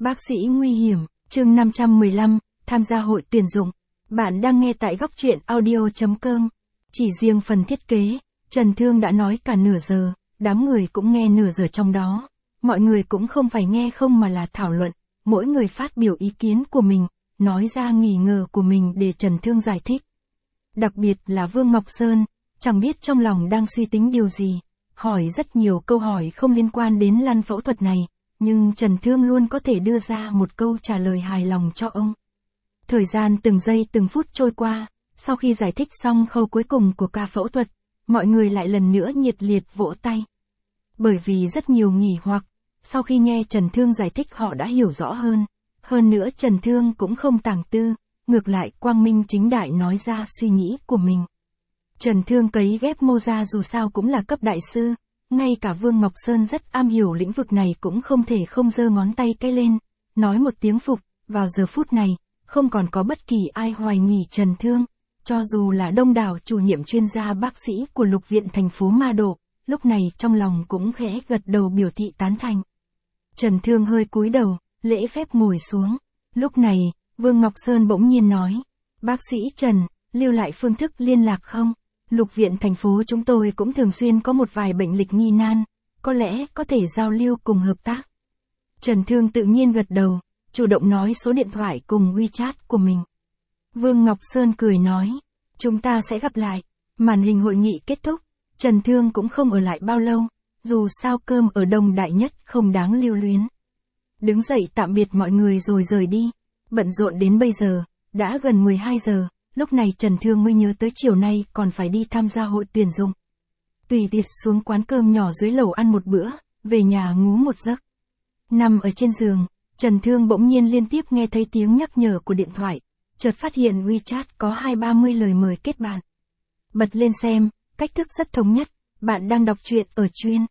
Bác sĩ nguy hiểm, chương 515, tham gia hội tuyển dụng. Bạn đang nghe tại góc truyện audio.com. Chỉ riêng phần thiết kế, Trần Thương đã nói cả nửa giờ, đám người cũng nghe nửa giờ trong đó. Mọi người cũng không phải nghe không mà là thảo luận, mỗi người phát biểu ý kiến của mình, nói ra nghi ngờ của mình để Trần Thương giải thích. Đặc biệt là Vương Ngọc Sơn, chẳng biết trong lòng đang suy tính điều gì, hỏi rất nhiều câu hỏi không liên quan đến lăn phẫu thuật này, nhưng Trần Thương luôn có thể đưa ra một câu trả lời hài lòng cho ông. Thời gian từng giây từng phút trôi qua, sau khi giải thích xong khâu cuối cùng của ca phẫu thuật, mọi người lại lần nữa nhiệt liệt vỗ tay. Bởi vì rất nhiều nghỉ hoặc, sau khi nghe Trần Thương giải thích họ đã hiểu rõ hơn. Hơn nữa Trần Thương cũng không tàng tư, ngược lại quang minh chính đại nói ra suy nghĩ của mình. Trần Thương cấy ghép mô ra dù sao cũng là cấp đại sư, ngay cả Vương Ngọc Sơn rất am hiểu lĩnh vực này cũng không thể không giơ ngón tay cái lên, nói một tiếng phục. Vào giờ phút này, không còn có bất kỳ ai hoài nghi Trần Thương, cho dù là đông đảo chủ nhiệm chuyên gia bác sĩ của Lục viện thành phố Ma Độ, lúc này trong lòng cũng khẽ gật đầu biểu thị tán thành. Trần Thương hơi cúi đầu, lễ phép ngồi xuống. Lúc này, Vương Ngọc Sơn bỗng nhiên nói, bác sĩ Trần, lưu lại phương thức liên lạc không? Lục viện thành phố chúng tôi cũng thường xuyên có một vài bệnh lịch nghi nan, có lẽ có thể giao lưu cùng hợp tác. Trần Thương tự nhiên gật đầu, chủ động nói số điện thoại cùng WeChat của mình. Vương Ngọc Sơn cười nói, chúng ta sẽ gặp lại. Màn hình hội nghị kết thúc, Trần Thương cũng không ở lại bao lâu, dù sao cơm ở Đông Đại Nhất không đáng lưu luyến. Đứng dậy tạm biệt mọi người rồi rời đi, bận rộn đến bây giờ, đã gần 12 giờ. Lúc này Trần Thương mới nhớ tới chiều nay còn phải đi tham gia hội tuyển dụng. Tùy tiện xuống quán cơm nhỏ dưới lầu ăn một bữa, về nhà ngủ một giấc. Nằm ở trên giường, Trần Thương bỗng nhiên liên tiếp nghe thấy tiếng nhắc nhở của điện thoại, chợt phát hiện WeChat có 20-30 lời mời kết bạn. Bật lên xem, cách thức rất thống nhất, bạn đang đọc truyện ở chuyên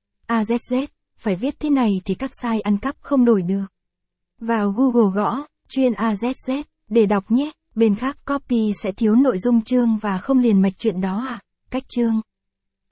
AZZ, phải viết thế này thì các site ăn cắp không đổi được. Vào Google gõ, chuyên AZZ, để đọc nhé. Bên khác copy sẽ thiếu nội dung chương và không liền mạch chuyện đó à? Cách chương